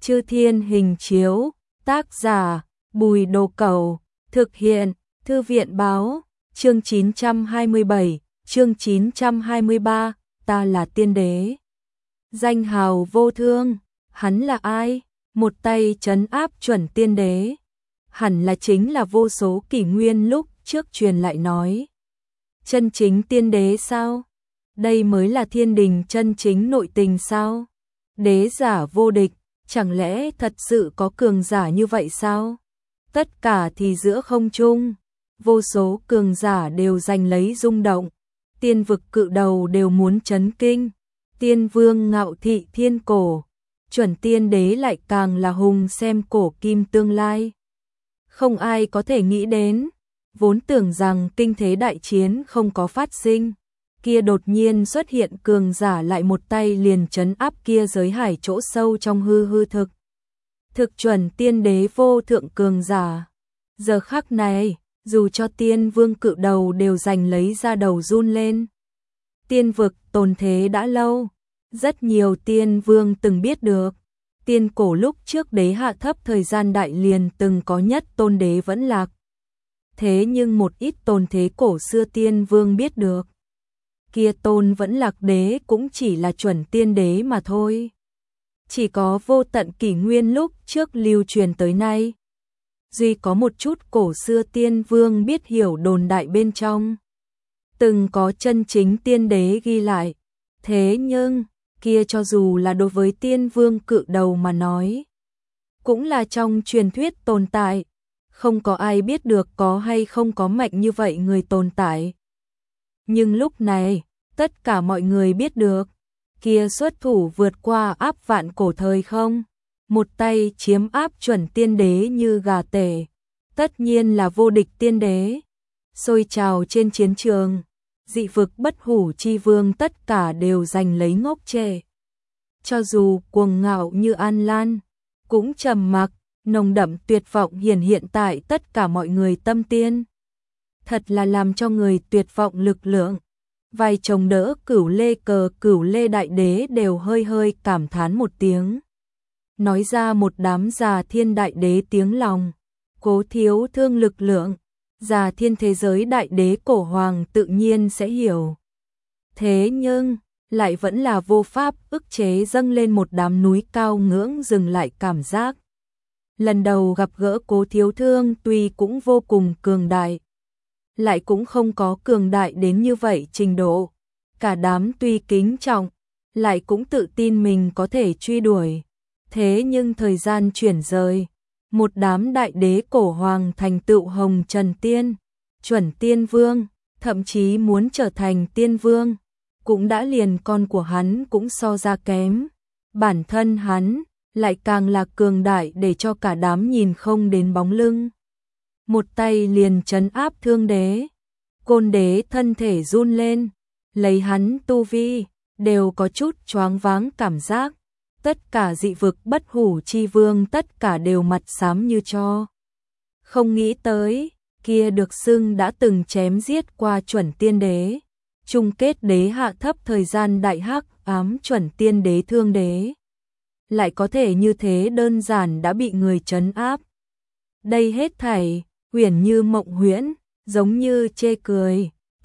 Chư Thiên Hình Chiếu, tác giả, Bùi Đồ Cẩu, thực hiện, Thư viện báo, chương 927, chương 923, ta là tiên đế. Danh hào vô thương, hắn là ai? Một tay trấn áp chuẩn tiên đế. Hẳn là chính là vô số kỷ nguyên lúc trước truyền lại nói. Chân chính tiên đế sao? Đây mới là thiên đình chân chính nội tình sao? Đế giả vô địch, chẳng lẽ thật sự có cường giả như vậy sao? Tất cả thì giữa không trung, vô số cường giả đều giành lấy rung động. Tiên vực cự đầu đều muốn chấn kinh. Tiên vương ngạo thị thiên cổ, chuẩn tiên đế lại càng là hùng xem cổ kim tương lai. Không ai có thể nghĩ đến, vốn tưởng rằng kinh thế đại chiến không có phát sinh, kia đột nhiên xuất hiện cường giả lại một tay liền trấn áp kia giới hải chỗ sâu trong hư thực. Thực chuẩn tiên đế vô thượng cường giả. Giờ khắc này, dù cho tiên vương cự đầu đều giành lấy ra đầu run lên. Tiên vực tồn thế đã lâu, rất nhiều tiên vương từng biết được. Tiên cổ lúc trước đế hạ thấp thời gian đại liền từng có nhất tôn đế vẫn lạc. Thế nhưng một ít tồn thế cổ xưa tiên vương biết được. Kia tôn vẫn lạc đế cũng chỉ là chuẩn tiên đế mà thôi. Chỉ có vô tận kỷ nguyên lúc trước lưu truyền tới nay. Duy có một chút cổ xưa tiên vương biết hiểu đồn đại bên trong. Từng có chân chính tiên đế ghi lại. Thế nhưng, kia cho dù là đối với tiên vương cự đầu mà nói, cũng là trong truyền thuyết tồn tại. Không có ai biết được có hay không có mạnh như vậy người tồn tại. Nhưng lúc này, tất cả mọi người biết được, kia xuất thủ vượt qua áp vạn cổ thời không, một tay chiếm áp chuẩn tiên đế như gà tể, tất nhiên là vô địch tiên đế. Sôi trào trên chiến trường, dị vực bất hủ chi vương tất cả đều giành lấy ngốc trệ. Cho dù cuồng ngạo như An Lan, cũng trầm mặc, nồng đậm tuyệt vọng hiện tại tất cả mọi người tâm tiên. Thật là làm cho người tuyệt vọng lực lượng. Vài chồng đỡ cửu lê đại đế đều hơi cảm thán một tiếng. Nói ra một đám già thiên đại đế tiếng lòng. Cố thiếu thương lực lượng, già thiên thế giới đại đế cổ hoàng tự nhiên sẽ hiểu. Thế nhưng, lại vẫn là vô pháp ức chế dâng lên một đám núi cao ngưỡng dừng lại cảm giác. Lần đầu gặp gỡ Cố thiếu thương tuy cũng vô cùng cường đại, lại cũng không có cường đại đến như vậy trình độ. Cả đám tuy kính trọng, lại cũng tự tin mình có thể truy đuổi. Thế nhưng thời gian chuyển rời, một đám đại đế cổ hoàng thành tựu hồng trần tiên, chuẩn tiên vương, thậm chí muốn trở thành tiên vương, cũng đã liền con của hắn cũng so ra kém. Bản thân hắn lại càng là cường đại để cho cả đám nhìn không đến bóng lưng. Một tay liền trấn áp thương đế, côn đế thân thể run lên, lấy hắn tu vi, đều có chút choáng váng cảm giác. Tất cả dị vực bất hủ chi vương tất cả đều mặt xám như tro. Không nghĩ tới, kia được xưng đã từng chém giết qua chuẩn tiên đế. Chung kết đế hạ thấp thời gian đại hắc ám chuẩn tiên đế thương đế. Lại có thể như thế đơn giản đã bị người trấn áp. Đây hết thảy, huyền như mộng huyễn, giống như chê cười,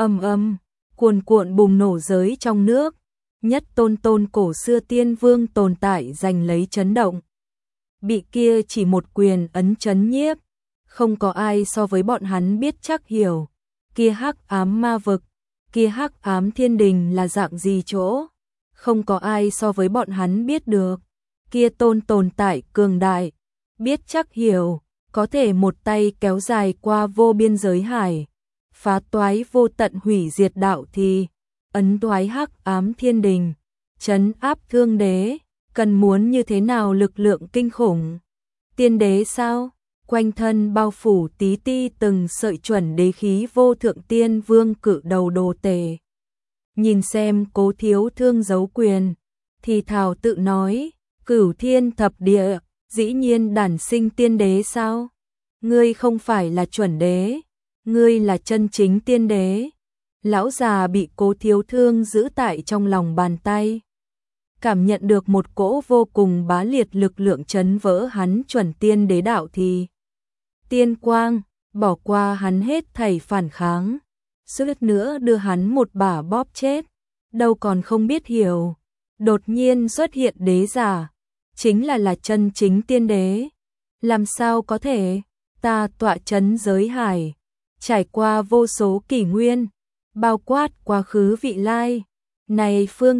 cuồn cuộn bùng nổ giới trong nước. Nhất tôn cổ xưa tiên vương tồn tại giành lấy chấn động. Bị kia chỉ một quyền ấn chấn nhiếp, không có ai so với bọn hắn biết chắc hiểu. Kia hắc ám ma vực, kia hắc ám thiên đình là dạng gì chỗ, không có ai so với bọn hắn biết được. Kia tồn tại cường đại, biết chắc hiểu, có thể một tay kéo dài qua vô biên giới hải, phá toái vô tận hủy diệt đạo thì ấn toái hắc ám thiên đình, trấn áp thương đế, cần muốn như thế nào lực lượng kinh khủng. Tiên đế sao? Quanh thân bao phủ tí ti từng sợi chuẩn đế khí vô thượng tiên vương cự đầu đồ tề. Nhìn xem Cố thiếu thương giấu quyền, thì thào tự nói, cửu thiên thập địa, dĩ nhiên đản sinh tiên đế sao? Ngươi không phải là chuẩn đế, ngươi là chân chính tiên đế. Lão già bị Cố thiếu thương giữ tại trong lòng bàn tay. cảm nhận được một cỗ vô cùng bá liệt lực lượng chấn vỡ hắn chuẩn tiên đế đạo thì tiên quang bỏ qua hắn hết thảy phản kháng, suýt nữa đưa hắn một bả bóp chết, đâu còn không biết hiểu. Đột nhiên xuất hiện đế giả, chính là chân chính tiên đế. Làm sao có thể, ta tọa chấn giới hải, trải qua vô số kỷ nguyên, bao quát quá khứ vị lai, này phương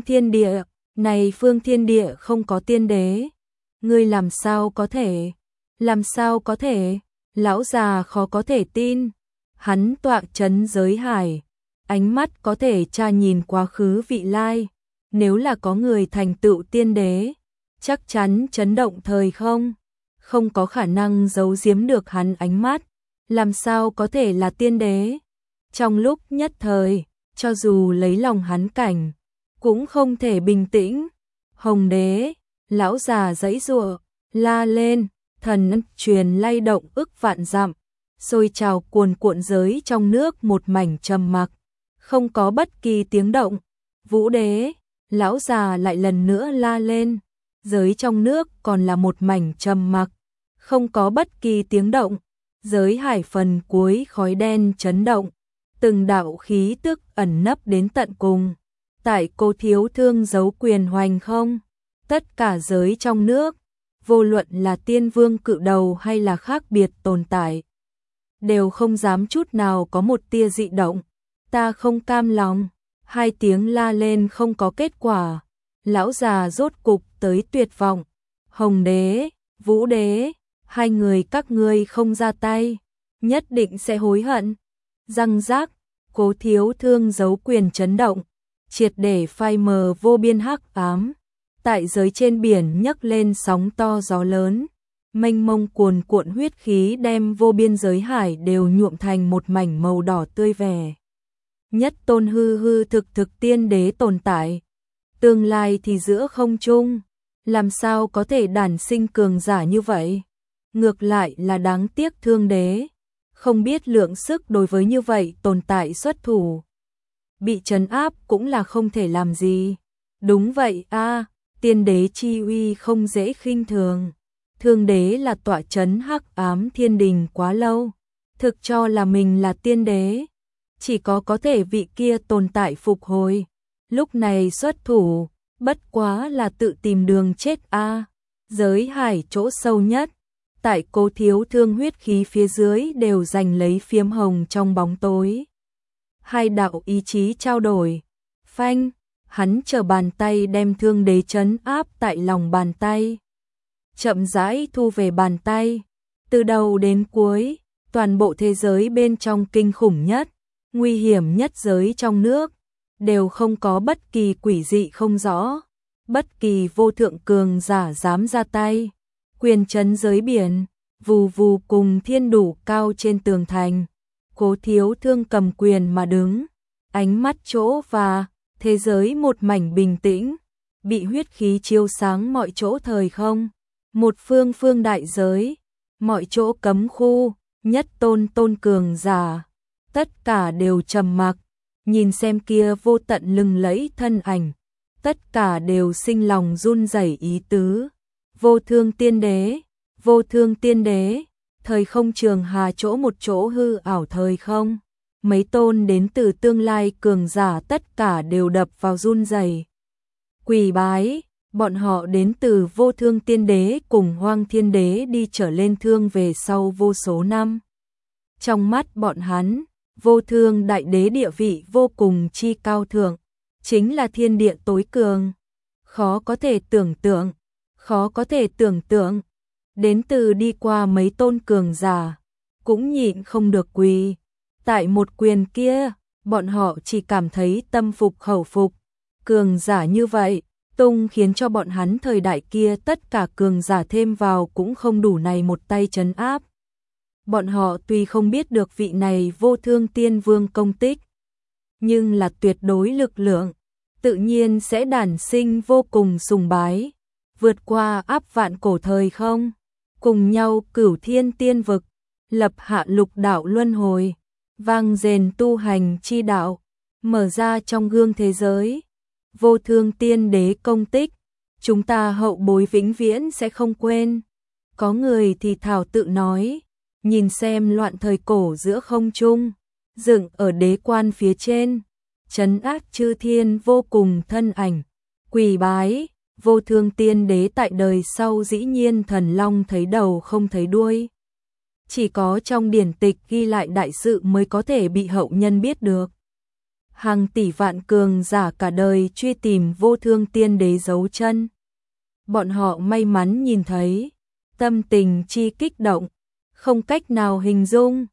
thiên địa không có tiên đế. Ngươi làm sao có thể, lão già khó có thể tin, hắn tọa chấn giới hải, ánh mắt có thể tra nhìn quá khứ vị lai, nếu là có người thành tựu tiên đế, chắc chắn chấn động thời không có khả năng giấu giếm được hắn ánh mắt, làm sao có thể là tiên đế. Trong lúc nhất thời, cho dù lấy lòng hắn cảnh, cũng không thể bình tĩnh. Hồng đế, lão già giãy giụa, la lên, thần truyền lay động ức vạn dặm, sôi trào cuồn cuộn giới trong nước một mảnh trầm mặc, không có bất kỳ tiếng động. Vũ đế, lão già lại lần nữa la lên, giới trong nước còn là một mảnh trầm mặc, không có bất kỳ tiếng động. Giới hải phần cuối khói đen chấn động, từng đạo khí tức ẩn nấp đến tận cùng. Tại Cô Thiếu Thương giấu quyền hoành không, tất cả giới trong nước, vô luận là tiên vương cự đầu hay là khác biệt tồn tại, đều không dám chút nào có một tia dị động. Ta không cam lòng, hai tiếng la lên không có kết quả, lão già rốt cục tới tuyệt vọng. Hồng đế, Vũ đế, hai người các ngươi không ra tay, nhất định sẽ hối hận. Răng rác, Cố Thiếu Thương giấu quyền chấn động, triệt để phai mờ vô biên hắc ám. Tại giới trên biển nhấc lên sóng to gió lớn, mênh mông cuồn cuộn huyết khí đem vô biên giới hải đều nhuộm thành một mảnh màu đỏ tươi vẻ. Nhất tôn hư thực tiên đế tồn tại, tương lai thì giữa không trung, làm sao có thể đản sinh cường giả như vậy? Ngược lại là đáng tiếc Thương đế, không biết lượng sức đối với như vậy tồn tại xuất thủ. Bị trấn áp cũng là không thể làm gì. Đúng vậy a, tiên đế chi uy không dễ khinh thường. Thương đế là tọa trấn hắc ám thiên đình quá lâu, thực cho là mình là tiên đế, chỉ có thể vị kia tồn tại phục hồi. Lúc này xuất thủ, bất quá là tự tìm đường chết a. Giới hải chỗ sâu nhất, tại Cố Thiếu Thương huyết khí phía dưới đều giành lấy phiếm hồng trong bóng tối. Hai đạo ý chí trao đổi, phanh, hắn trở bàn tay đem Thương đế trấn áp tại lòng bàn tay, chậm rãi thu về bàn tay. Từ đầu đến cuối, toàn bộ thế giới bên trong kinh khủng nhất, nguy hiểm nhất giới trong nước, đều không có bất kỳ quỷ dị không rõ, bất kỳ vô thượng cường giả dám ra tay. Quyền trấn giới biển, vù vù cùng thiên đủ cao trên tường thành. Cố Thiếu Thương cầm quyền mà đứng, ánh mắt chỗ và thế giới một mảnh bình tĩnh, bị huyết khí chiếu sáng mọi chỗ thời không. Một phương đại giới, mọi chỗ cấm khu, nhất tôn cường giả, tất cả đều trầm mặc, nhìn xem kia vô tận lừng lẫy thân ảnh, tất cả đều sinh lòng run rẩy ý tứ. Vô thương tiên đế, thời không trường hà chỗ một chỗ hư ảo thời không, mấy tôn đến từ tương lai cường giả tất cả đều đập vào run rẩy. Quỳ bái, bọn họ đến từ vô thương tiên đế cùng hoang thiên đế đi trở lên thương về sau vô số năm. Trong mắt bọn hắn, vô thương đại đế địa vị vô cùng chi cao thượng, chính là thiên địa tối cường. Khó có thể tưởng tượng, đến từ đi qua mấy tôn cường giả, cũng nhịn không được quỳ. Tại một quyền kia, bọn họ chỉ cảm thấy tâm phục khẩu phục. Cường giả như vậy, tung khiến cho bọn hắn thời đại kia tất cả cường giả thêm vào cũng không đủ này một tay trấn áp. Bọn họ tuy không biết được vị này vô thương tiên vương công tích, nhưng là tuyệt đối lực lượng, tự nhiên sẽ đản sinh vô cùng sùng bái, vượt qua áp vạn cổ thời không, cùng nhau cửu thiên tiên vực, lập hạ lục đạo luân hồi, vang rền tu hành chi đạo, mở ra trong gương thế giới. Vô thương tiên đế công tích, chúng ta hậu bối vĩnh viễn sẽ không quên. Có người thì thảo tự nói, nhìn xem loạn thời cổ giữa không trung, dựng ở đế quan phía trên, trấn ác chư thiên vô cùng thân ảnh, quỳ bái, vô thương tiên đế tại đời sau dĩ nhiên thần long thấy đầu không thấy đuôi. Chỉ có trong điển tịch ghi lại đại sự mới có thể bị hậu nhân biết được. Hàng tỷ vạn cường giả cả đời truy tìm vô thương tiên đế dấu chân. Bọn họ may mắn nhìn thấy, tâm tình chi kích động, không cách nào hình dung.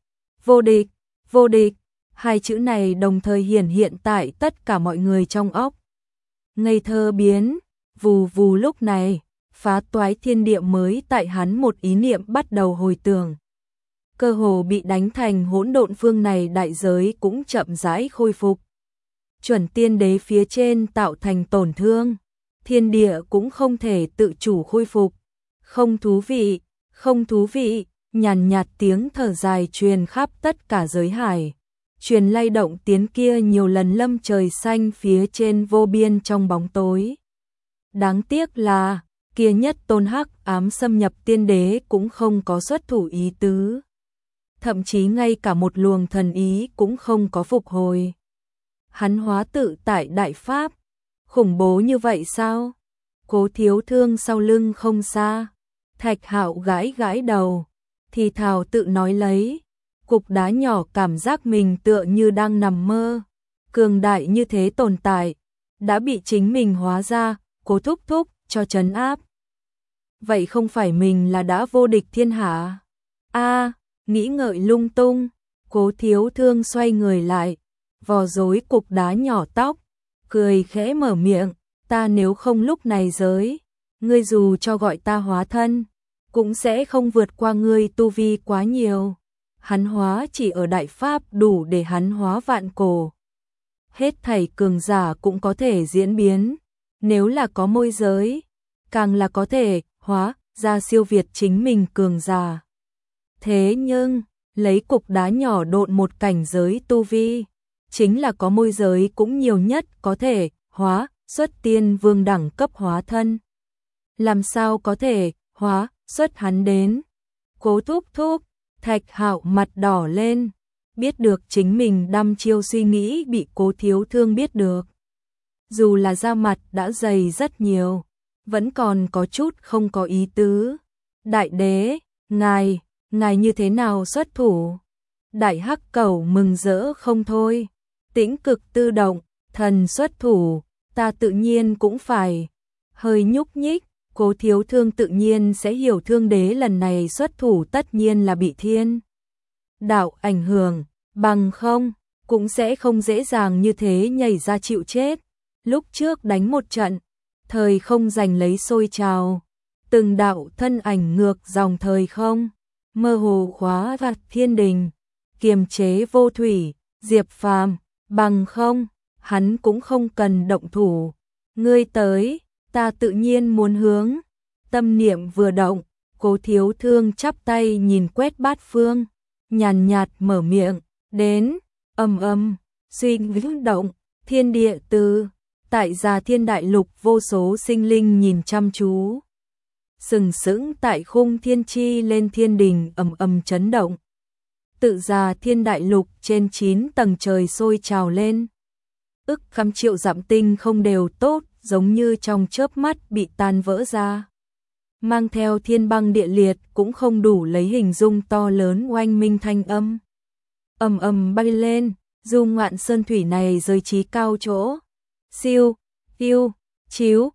Vô địch, hai chữ này đồng thời hiển hiện tại tất cả mọi người trong óc. Ngây thơ biến, vù vù lúc này, phá toái thiên địa mới tại hắn một ý niệm bắt đầu hồi tưởng. Cơ hồ bị đánh thành hỗn độn phương này đại giới cũng chậm rãi khôi phục. Chuẩn tiên đế phía trên tạo thành tổn thương, thiên địa cũng không thể tự chủ khôi phục. Không thú vị, nhàn nhạt tiếng thở dài truyền khắp tất cả giới hải. Truyền lay động tiếng kia nhiều lần lâm trời xanh phía trên vô biên trong bóng tối. Đáng tiếc là, kia nhất tôn hắc ám xâm nhập tiên đế cũng không có xuất thủ ý tứ. Thậm chí ngay cả một luồng thần ý cũng không có phục hồi. Hắn hóa tự tại đại pháp, khủng bố như vậy sao? Cố Thiếu Thương sau lưng không xa, Thạch Hạo gãi gãi đầu, thì thào tự nói lấy, cục đá nhỏ cảm giác mình tựa như đang nằm mơ. Cường đại như thế tồn tại, đã bị chính mình hóa ra, Cố thúc thúc cho trấn áp. Vậy không phải mình là đã vô địch thiên hạ? Nghĩ ngợi lung tung, Cố Thiếu Thương xoay người lại, vò rối cục đá nhỏ tóc, cười khẽ mở miệng, ta nếu không lúc này giới, ngươi dù cho gọi ta hóa thân, cũng sẽ không vượt qua ngươi tu vi quá nhiều. Hắn hóa chỉ ở đại pháp đủ để hắn hóa vạn cổ. Hết thảy cường giả cũng có thể diễn biến, nếu là có môi giới, càng là có thể hóa ra siêu việt chính mình cường giả. Thế nhưng, lấy cục đá nhỏ độn một cảnh giới tu vi, chính là có môi giới cũng nhiều nhất có thể hóa xuất tiên vương đẳng cấp hóa thân. Làm sao có thể hóa xuất hắn đến? Cố thúc thúc, Thạch Hạo mặt đỏ lên, biết được chính mình đăm chiêu suy nghĩ bị Cố Thiếu Thương biết được. Dù là da mặt đã dày rất nhiều, vẫn còn có chút không có ý tứ. Đại đế, ngài như thế nào xuất thủ? Đại Hắc Cẩu mừng rỡ không thôi. Tĩnh Cực tự động, thần xuất thủ, ta tự nhiên cũng phải. Hơi nhúc nhích, Cố Thiếu Thương tự nhiên sẽ hiểu thương đế lần này xuất thủ tất nhiên là bị thiên đạo ảnh hưởng, bằng không, cũng sẽ không dễ dàng như thế nhảy ra chịu chết. Lúc trước đánh một trận, thời không giành lấy sôi trào, từng đạo thân ảnh ngược dòng thời không, mơ hồ khóa vặt thiên đình, kiềm chế vô thủy, Diệp Phàm, bằng không, hắn cũng không cần động thủ. Ngươi tới, ta tự nhiên muốn hướng. Tâm niệm vừa động, Cố Thiếu Thương chắp tay nhìn quét bát phương, nhàn nhạt mở miệng, đến, suy nghĩ động, thiên địa từ, tại Già Thiên Đại Lục vô số sinh linh nhìn chăm chú. Sừng sững tại khung thiên chi lên thiên đình chấn động. Tự Già Thiên Đại Lục trên 9 tầng trời sôi trào lên. Ức trăm triệu dặm tinh không đều tốt, giống như trong chớp mắt bị tan vỡ ra. Mang theo thiên băng địa liệt cũng không đủ lấy hình dung to lớn oanh minh thanh âm. Bay lên, du ngoạn sơn thủy này rơi trí cao chỗ. Siêu, yêu, chiếu,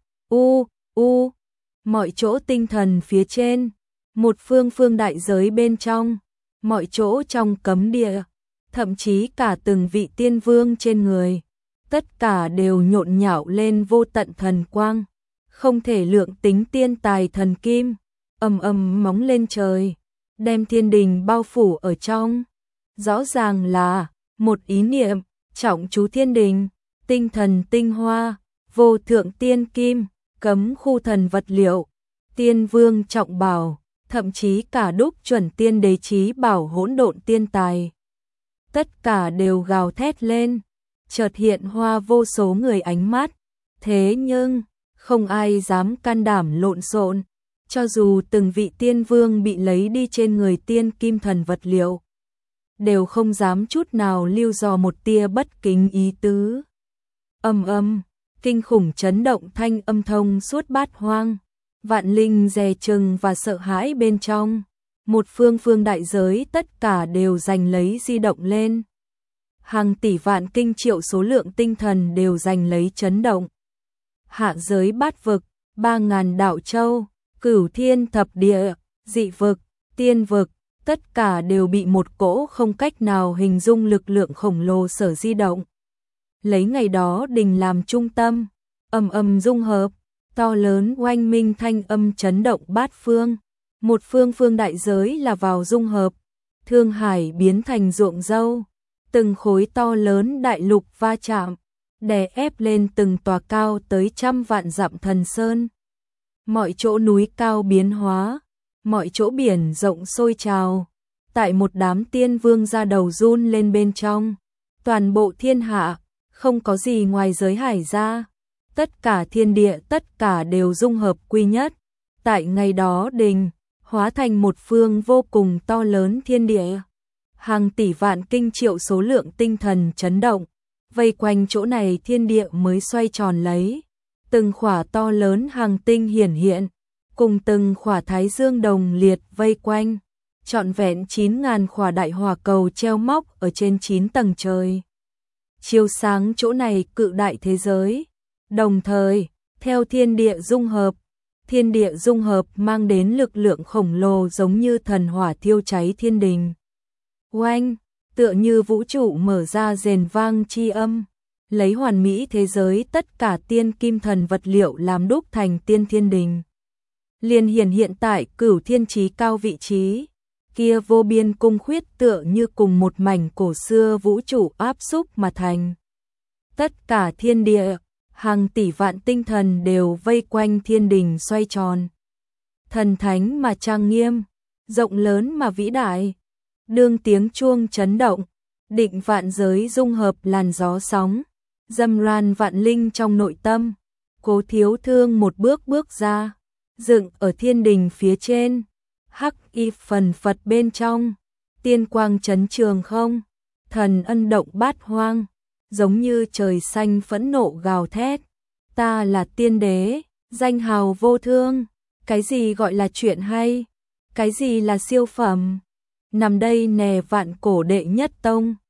mọi chỗ tinh thần phía trên, một phương đại giới bên trong, mọi chỗ trong cấm địa, thậm chí cả từng vị tiên vương trên người, tất cả đều nhộn nhạo lên vô tận thần quang, không thể lượng tính tiên tài thần kim, móng lên trời, đem thiên đình bao phủ ở trong. Rõ ràng là một ý niệm, trọng chú thiên đình, tinh thần tinh hoa, vô thượng tiên kim, cấm khu thần vật liệu, tiên vương trọng bảo, thậm chí cả đúc chuẩn tiên đế chí bảo hỗn độn tiên tài. Tất cả đều gào thét lên, chợt hiện hoa vô số người ánh mắt, thế nhưng, không ai dám can đảm lộn xộn, cho dù từng vị tiên vương bị lấy đi trên người tiên kim thần vật liệu, đều không dám chút nào lưu dò một tia bất kính ý tứ. Âm âm, kinh khủng chấn động thanh âm thông suốt bát hoang, vạn linh dè chừng và sợ hãi bên trong, một phương phương đại giới tất cả đều giành lấy di động lên. Hàng tỷ vạn kinh triệu số lượng tinh thần đều giành lấy chấn động. Hạ giới bát vực, 3.000 đạo châu, cửu thiên thập địa, dị vực, tiên vực, tất cả đều bị một cỗ không cách nào hình dung lực lượng khổng lồ sở di động. Lấy ngày đó đình làm trung tâm, ầm ầm dung hợp, to lớn oanh minh thanh âm chấn động bát phương. Một phương phương đại giới là vào dung hợp, Thương Hải biến thành ruộng dâu, từng khối to lớn đại lục va chạm, đè ép lên từng tòa cao tới trăm vạn dặm thần sơn. Mọi chỗ núi cao biến hóa, mọi chỗ biển rộng sôi trào, tại một đám tiên vương ra đầu run lên bên trong. Toàn bộ thiên hạ, không có gì ngoài giới hải ra, tất cả thiên địa tất cả đều dung hợp quy nhất. Tại ngày đó đình, hóa thành một phương vô cùng to lớn thiên địa. Hàng tỷ vạn kinh triệu số lượng tinh thần chấn động, vây quanh chỗ này thiên địa mới xoay tròn lấy. Từng khỏa to lớn hàng tinh hiển hiện, cùng từng khỏa thái dương đồng liệt vây quanh, trọn vẹn 9.000 khỏa đại hỏa cầu treo móc ở trên 9 tầng trời. Chiếu sáng chỗ này cự đại thế giới, đồng thời, theo thiên địa dung hợp mang đến lực lượng khổng lồ giống như thần hỏa thiêu cháy thiên đình. Oanh, tựa như vũ trụ mở ra rền vang chi âm, lấy hoàn mỹ thế giới tất cả tiên kim thần vật liệu làm đúc thành tiên thiên đình. Liền hiện tại cửu thiên chí cao vị trí, kia vô biên cung khuyết tựa như cùng một mảnh cổ xưa vũ trụ áp xúc mà thành. Tất cả thiên địa, hàng tỷ vạn tinh thần đều vây quanh thiên đình xoay tròn. Thần thánh mà trang nghiêm, rộng lớn mà vĩ đại, đương tiếng chuông chấn động, định vạn giới dung hợp làn gió sóng, dâm ran vạn linh trong nội tâm. Cố Thiếu Thương một bước bước ra, dựng ở thiên đình phía trên, hắc y phần phật bên trong, tiên quang chấn trường không, thần ân động bát hoang, giống như trời xanh phẫn nộ gào thét. Ta là tiên đế, danh hào vô thương, cái gì gọi là chuyện hay, cái gì là siêu phẩm, nằm đây nè vạn cổ đệ nhất tông.